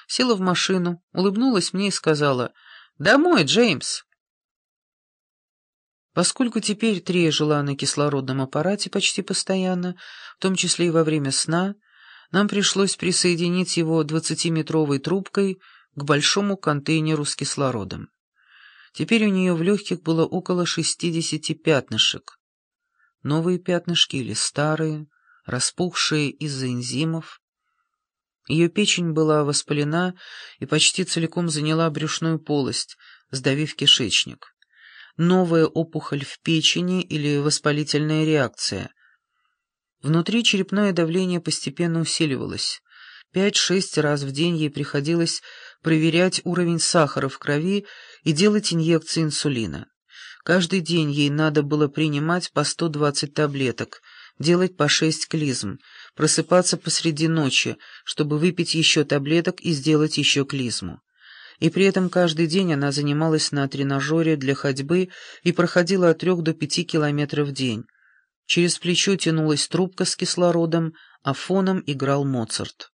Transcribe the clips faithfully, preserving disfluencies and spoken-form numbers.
села в машину, улыбнулась мне и сказала: «Домой, Джеймс!». Поскольку теперь Трия жила на кислородном аппарате почти постоянно, в том числе и во время сна, нам пришлось присоединить его двадцатиметровой трубкой к большому контейнеру с кислородом. Теперь у нее в легких было около шестидесяти пятнышек. Новые пятнышки или старые, распухшие из-за энзимов. Ее печень была воспалена и почти целиком заняла брюшную полость, сдавив кишечник. Новая опухоль в печени или воспалительная реакция. Внутри черепное давление постепенно усиливалось. Пять-шесть раз в день ей приходилось проверять уровень сахара в крови и делать инъекции инсулина. Каждый день ей надо было принимать по сто двадцать таблеток, делать по шесть клизм, просыпаться посреди ночи, чтобы выпить еще таблеток и сделать еще клизму. И при этом каждый день она занималась на тренажере для ходьбы и проходила от трех до пяти километров в день. Через плечо тянулась трубка с кислородом, а фоном играл Моцарт.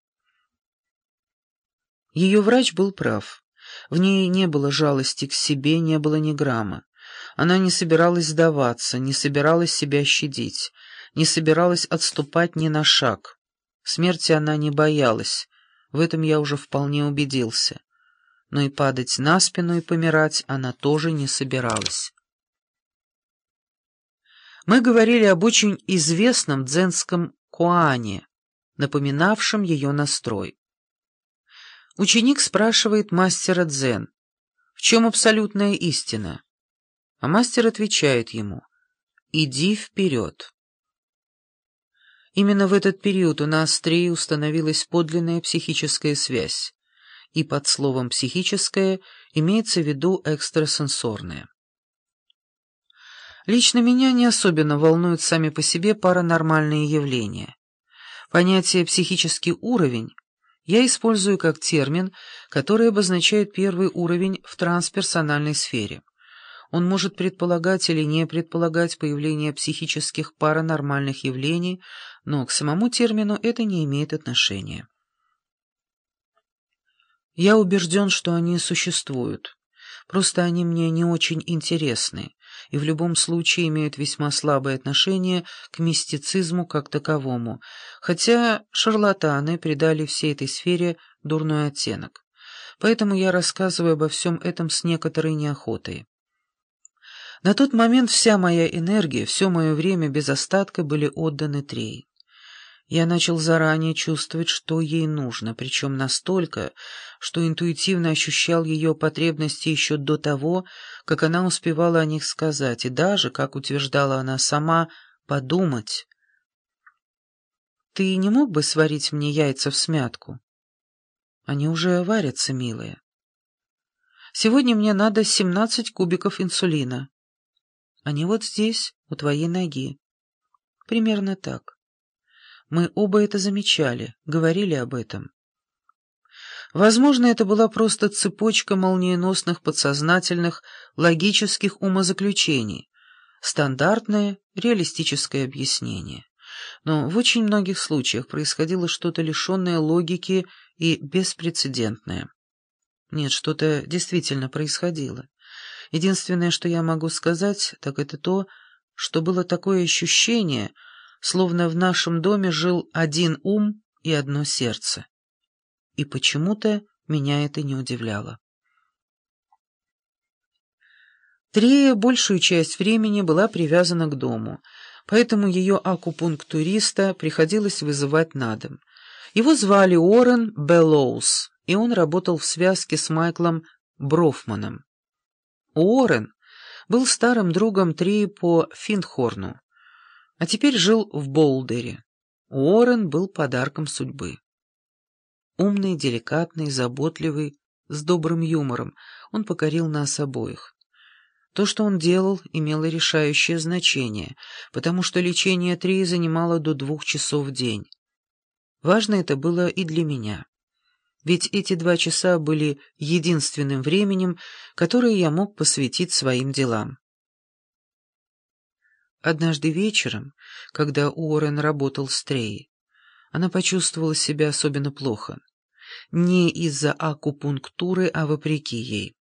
Ее врач был прав. В ней не было жалости к себе, не было ни грамма. Она не собиралась сдаваться, не собиралась себя щадить, не собиралась отступать ни на шаг. Смерти она не боялась, в этом я уже вполне убедился. Но и падать на спину и помирать она тоже не собиралась. Мы говорили об очень известном дзенском куане, напоминавшем ее настрой. Ученик спрашивает мастера дзен: «В чем абсолютная истина?» А мастер отвечает ему: «Иди вперед». Именно в этот период у нас с Треей установилась подлинная психическая связь, и под словом «психическое» имеется в виду экстрасенсорное. Лично меня не особенно волнуют сами по себе паранормальные явления. Понятие «психический уровень» я использую как термин, который обозначает первый уровень в трансперсональной сфере. Он может предполагать или не предполагать появление психических паранормальных явлений, но к самому термину это не имеет отношения. Я убежден, что они существуют, просто они мне не очень интересны и в любом случае имеют весьма слабое отношение к мистицизму как таковому, хотя шарлатаны придали всей этой сфере дурной оттенок. Поэтому я рассказываю обо всем этом с некоторой неохотой. На тот момент вся моя энергия, все мое время без остатка были отданы Трее. Я начал заранее чувствовать, что ей нужно, причем настолько, что интуитивно ощущал ее потребности еще до того, как она успевала о них сказать, и даже, как утверждала она сама, подумать. «Ты не мог бы сварить мне яйца всмятку?» «Они уже варятся, милая». «Сегодня мне надо семнадцать кубиков инсулина». «Они вот здесь, у твоей ноги». Примерно так. Мы оба это замечали, говорили об этом. Возможно, это была просто цепочка молниеносных подсознательных логических умозаключений, стандартное реалистическое объяснение. Но в очень многих случаях происходило что-то лишенное логики и беспрецедентное. Нет, что-то действительно происходило. Единственное, что я могу сказать, так это то, что было такое ощущение, словно в нашем доме жил один ум и одно сердце. И почему-то меня это не удивляло. Трея большую часть времени была привязана к дому, поэтому ее акупунктуриста приходилось вызывать на дом. Его звали Уоррен Беллоус, и он работал в связке с Майклом Брофманом. Уоррен был старым другом Треи по Финдхорну, а теперь жил в Болдере. Уоррен был подарком судьбы. Умный, деликатный, заботливый, с добрым юмором, он покорил нас обоих. То, что он делал, имело решающее значение, потому что лечение Треи занимало до двух часов в день. Важно это было и для меня. Ведь эти два часа были единственным временем, которое я мог посвятить своим делам. Однажды вечером, когда Уоррен работал с Треей, она почувствовала себя особенно плохо. не из-за акупунктуры, а вопреки ей.